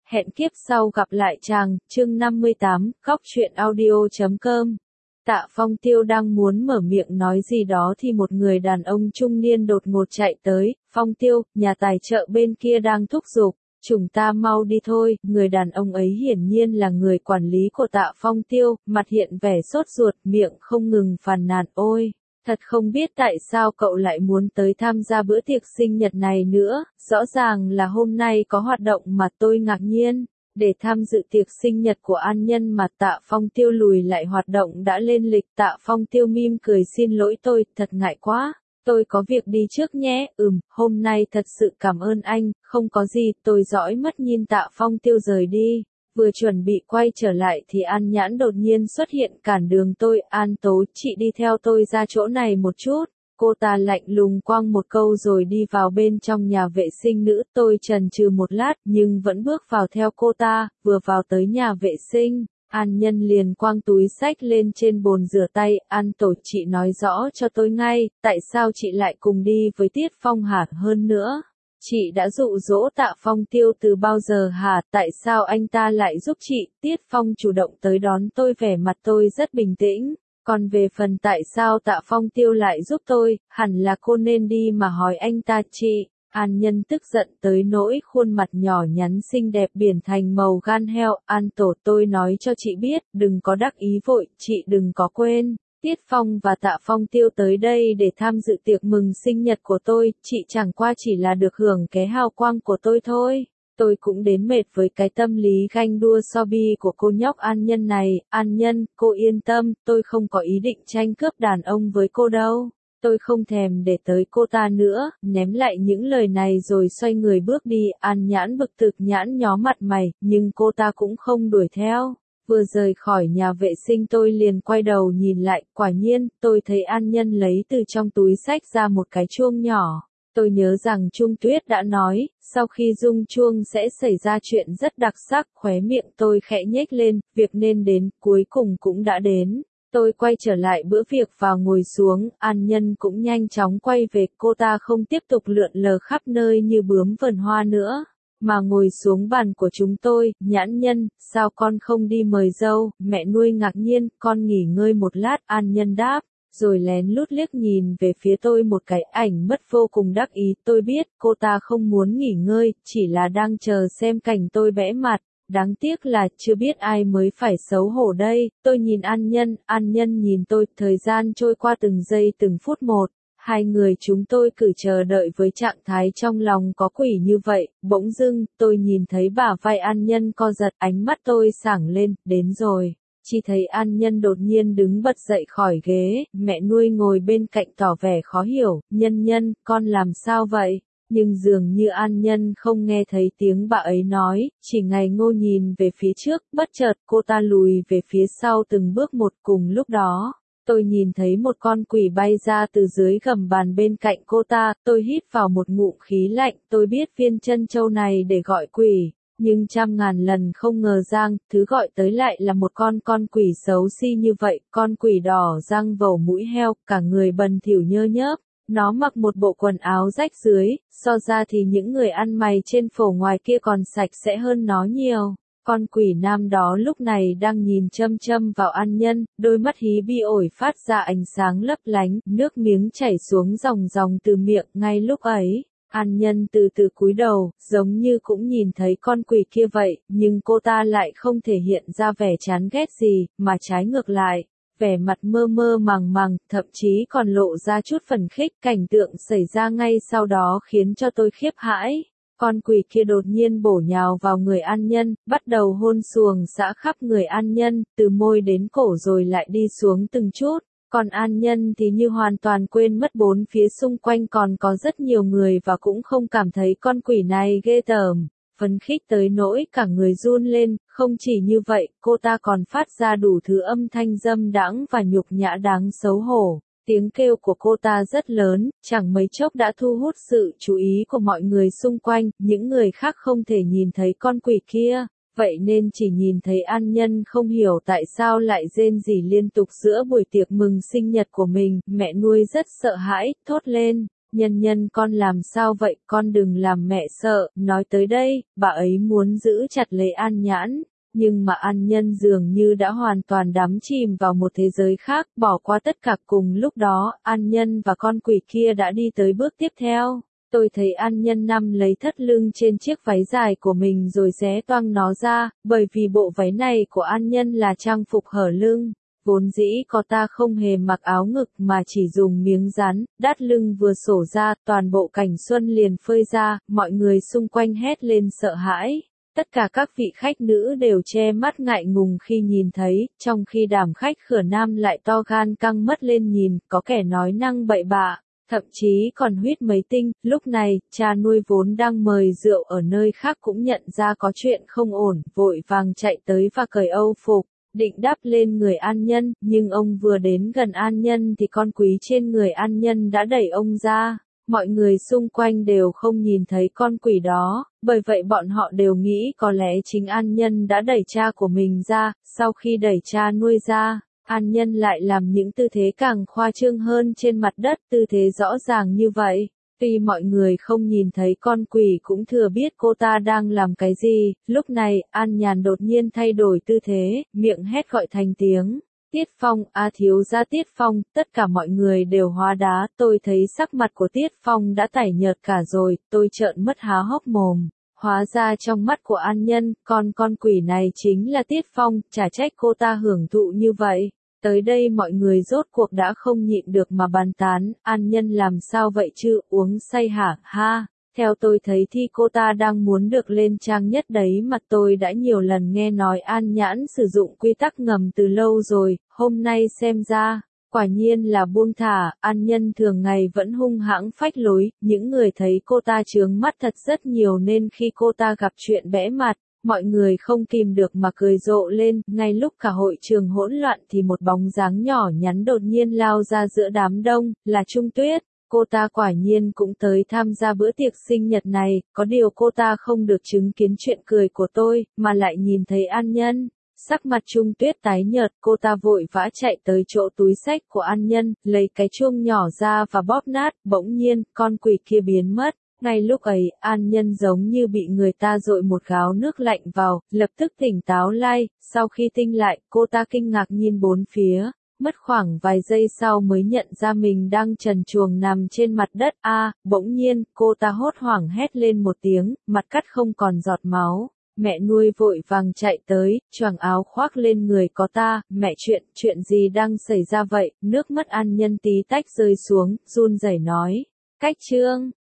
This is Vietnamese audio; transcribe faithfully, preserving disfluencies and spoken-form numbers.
hẹn kiếp sau gặp lại chàng, chương năm mươi tám, góc truyện audio chấm com. Tạ Phong Tiêu đang muốn mở miệng nói gì đó thì một người đàn ông trung niên đột ngột chạy tới. Phong Tiêu, nhà tài trợ bên kia đang thúc giục, chúng ta mau đi thôi. Người đàn ông ấy hiển nhiên là người quản lý của Tạ Phong Tiêu, mặt hiện vẻ sốt ruột, miệng không ngừng phàn nàn. Ôi, thật không biết tại sao cậu lại muốn tới tham gia bữa tiệc sinh nhật này nữa, rõ ràng là hôm nay có hoạt động mà tôi ngạc nhiên. Để tham dự tiệc sinh nhật của An Nhân mà Tạ Phong Tiêu lùi lại hoạt động đã lên lịch. Tạ Phong Tiêu mỉm cười, xin lỗi tôi, thật ngại quá, tôi có việc đi trước nhé. Ừm, hôm nay thật sự cảm ơn anh, không có gì, tôi dõi mắt nhìn Tạ Phong Tiêu rời đi. Vừa chuẩn bị quay trở lại thì An Nhãn đột nhiên xuất hiện cản đường tôi. An Tố, chị đi theo tôi ra chỗ này một chút. Cô ta lạnh lùng quăng một câu rồi đi vào bên trong nhà vệ sinh nữ. Tôi chần chừ một lát nhưng vẫn bước vào theo cô ta. Vừa vào tới nhà vệ sinh, An Nhân liền quăng túi xách lên trên bồn rửa tay. An Tổ, chị nói rõ cho tôi ngay, tại sao chị lại cùng đi với Tiết Phong hả? Hơn nữa, chị đã dụ dỗ Tạ Phong Tiêu từ bao giờ hả? Tại sao anh ta lại giúp chị? Tiết Phong chủ động tới đón tôi, vẻ mặt tôi rất bình tĩnh. Còn về phần tại sao Tạ Phong Tiêu lại giúp tôi, hẳn là cô nên đi mà hỏi anh ta. Chị, An Nhân tức giận tới nỗi khuôn mặt nhỏ nhắn xinh đẹp biển thành màu gan heo. An Tổ, tôi nói cho chị biết, đừng có đắc ý vội, chị đừng có quên. Tiết Phong và Tạ Phong Tiêu tới đây để tham dự tiệc mừng sinh nhật của tôi, chị chẳng qua chỉ là được hưởng cái hào quang của tôi thôi. Tôi cũng đến mệt với cái tâm lý ganh đua so bi của cô nhóc An Nhân này. An Nhân, cô yên tâm, tôi không có ý định tranh cướp đàn ông với cô đâu. Tôi không thèm để tới cô ta nữa. Ném lại những lời này rồi xoay người bước đi. An Nhãn bực thực nhãn nhó mặt mày, nhưng cô ta cũng không đuổi theo. Vừa rời khỏi nhà vệ sinh tôi liền quay đầu nhìn lại, quả nhiên, tôi thấy An Nhân lấy từ trong túi xách ra một cái chuông nhỏ. Tôi nhớ rằng Trung Tuyết đã nói, sau khi rung chuông sẽ xảy ra chuyện rất đặc sắc. Khóe miệng tôi khẽ nhếch lên, việc nên đến, cuối cùng cũng đã đến. Tôi quay trở lại bữa việc và ngồi xuống. An Nhân cũng nhanh chóng quay về, cô ta không tiếp tục lượn lờ khắp nơi như bướm vườn hoa nữa, mà ngồi xuống bàn của chúng tôi. Nhãn Nhân, sao con không đi mời dâu? Mẹ nuôi ngạc nhiên, con nghỉ ngơi một lát. An Nhân đáp, rồi lén lút liếc nhìn về phía tôi một cái, ảnh mất vô cùng đắc ý. Tôi biết, cô ta không muốn nghỉ ngơi, chỉ là đang chờ xem cảnh tôi bẽ mặt. Đáng tiếc là, chưa biết ai mới phải xấu hổ đây. Tôi nhìn An Nhân, An Nhân nhìn tôi, thời gian trôi qua từng giây từng phút một. Hai người chúng tôi cứ chờ đợi với trạng thái trong lòng có quỷ như vậy. Bỗng dưng, tôi nhìn thấy bả vai An Nhân co giật, ánh mắt tôi sáng lên, đến rồi. Chỉ thấy An Nhân đột nhiên đứng bật dậy khỏi ghế, mẹ nuôi ngồi bên cạnh tỏ vẻ khó hiểu. Nhân Nhân, con làm sao vậy? Nhưng dường như An Nhân không nghe thấy tiếng bà ấy nói, chỉ ngây ngô nhìn về phía trước. Bất chợt cô ta lùi về phía sau từng bước một. Cùng lúc đó, tôi nhìn thấy một con quỷ bay ra từ dưới gầm bàn bên cạnh cô ta. Tôi hít vào một ngụm khí lạnh. Tôi biết viên chân châu này để gọi quỷ, nhưng trăm ngàn lần không ngờ rằng thứ gọi tới lại là một con con quỷ xấu xí như vậy. Con quỷ đỏ răng vầu mũi heo, cả người bẩn thỉu nhơ nhớp. Nó mặc một bộ quần áo rách rưới, so ra thì những người ăn mày trên phổ ngoài kia còn sạch sẽ hơn nó nhiều. Con quỷ nam đó lúc này đang nhìn chăm chăm vào An Nhân, đôi mắt hí bi ổi phát ra ánh sáng lấp lánh, nước miếng chảy xuống ròng ròng từ miệng. Ngay lúc ấy, An Nhân từ từ cúi đầu, giống như cũng nhìn thấy con quỷ kia vậy, nhưng cô ta lại không thể hiện ra vẻ chán ghét gì, mà trái ngược lại, vẻ mặt mơ mơ màng màng, thậm chí còn lộ ra chút phần khích. Cảnh tượng xảy ra ngay sau đó khiến cho tôi khiếp hãi. Con quỷ kia đột nhiên bổ nhào vào người An Nhân, bắt đầu hôn xuồng xã khắp người An Nhân, từ môi đến cổ rồi lại đi xuống từng chút. Còn An Nhân thì như hoàn toàn quên mất bốn phía xung quanh còn có rất nhiều người và cũng không cảm thấy con quỷ này ghê tởm. Phấn khích tới nỗi cả người run lên. Không chỉ như vậy, cô ta còn phát ra đủ thứ âm thanh dâm đãng và nhục nhã đáng xấu hổ. Tiếng kêu của cô ta rất lớn, chẳng mấy chốc đã thu hút sự chú ý của mọi người xung quanh. Những người khác không thể nhìn thấy con quỷ kia, vậy nên chỉ nhìn thấy An Nhân không hiểu tại sao lại rên rỉ liên tục giữa buổi tiệc mừng sinh nhật của mình. Mẹ nuôi rất sợ hãi, thốt lên, Nhân nhân con làm sao vậy, con đừng làm mẹ sợ, nói tới đây, bà ấy muốn giữ chặt lấy An Nhãn. Nhưng mà An Nhân dường như đã hoàn toàn đắm chìm vào một thế giới khác, bỏ qua tất cả. Cùng lúc đó, An Nhân và con quỷ kia đã đi tới bước tiếp theo. Tôi thấy An Nhân nắm lấy thắt lưng trên chiếc váy dài của mình rồi xé toang nó ra, bởi vì bộ váy này của An Nhân là trang phục hở lưng. Vốn dĩ cô ta không hề mặc áo ngực mà chỉ dùng miếng rắn, đát lưng vừa xổ ra, toàn bộ cảnh xuân liền phơi ra, mọi người xung quanh hét lên sợ hãi. Tất cả các vị khách nữ đều che mắt ngại ngùng khi nhìn thấy, trong khi đám khách khở nam lại to gan căng mắt lên nhìn, có kẻ nói năng bậy bạ, thậm chí còn huýt mấy tinh. Lúc này, cha nuôi vốn đang mời rượu ở nơi khác cũng nhận ra có chuyện không ổn, vội vàng chạy tới và cởi âu phục, định đắp lên người An Nhân, nhưng ông vừa đến gần An Nhân thì con quỷ trên người An Nhân đã đẩy ông ra. Mọi người xung quanh đều không nhìn thấy con quỷ đó, bởi vậy bọn họ đều nghĩ có lẽ chính An Nhân đã đẩy cha của mình ra. Sau khi đẩy cha nuôi ra, An Nhân lại làm những tư thế càng khoa trương hơn trên mặt đất, tư thế rõ ràng như vậy. Tuy mọi người không nhìn thấy con quỷ cũng thừa biết cô ta đang làm cái gì. Lúc này, An Nhàn đột nhiên thay đổi tư thế, miệng hét gọi thành tiếng. Tiết Phong, a thiếu gia Tiết Phong, tất cả mọi người đều hóa đá. Tôi thấy sắc mặt của Tiết Phong đã tái nhợt cả rồi, tôi trợn mắt há hốc mồm. Hóa ra trong mắt của An Nhân, con con quỷ này chính là Tiết Phong, chả trách cô ta hưởng thụ như vậy. Tới đây mọi người rốt cuộc đã không nhịn được mà bàn tán, An Nhân làm sao vậy chứ, uống say hả, ha. Theo tôi thấy thì cô ta đang muốn được lên trang nhất đấy mà. Tôi đã nhiều lần nghe nói An Nhãn sử dụng quy tắc ngầm từ lâu rồi, hôm nay xem ra, quả nhiên là buông thả. An Nhân thường ngày vẫn hung hãng phách lối, những người thấy cô ta chướng mắt thật rất nhiều nên khi cô ta gặp chuyện bẽ mặt, mọi người không kìm được mà cười rộ lên. Ngay lúc cả hội trường hỗn loạn thì một bóng dáng nhỏ nhắn đột nhiên lao ra giữa đám đông, là Trung Tuyết. Cô ta quả nhiên cũng tới tham gia bữa tiệc sinh nhật này, có điều cô ta không được chứng kiến chuyện cười của tôi, mà lại nhìn thấy An Nhân. Sắc mặt Trung Tuyết tái nhợt, cô ta vội vã chạy tới chỗ túi xách của An Nhân, lấy cái chuông nhỏ ra và bóp nát. Bỗng nhiên, con quỷ kia biến mất. Ngay lúc ấy, An Nhân giống như bị người ta dội một gáo nước lạnh vào, lập tức tỉnh táo lại. Sau khi tinh lại, cô ta kinh ngạc nhìn bốn phía. Mất khoảng vài giây sau mới nhận ra mình đang trần truồng nằm trên mặt đất. A, à, bỗng nhiên, cô ta hốt hoảng hét lên một tiếng, mặt cắt không còn giọt máu. Mẹ nuôi vội vàng chạy tới, choàng áo khoác lên người có ta. Mẹ, chuyện, chuyện gì đang xảy ra vậy? Nước mắt An Nhân tí tách rơi xuống, run rẩy nói. Cách chương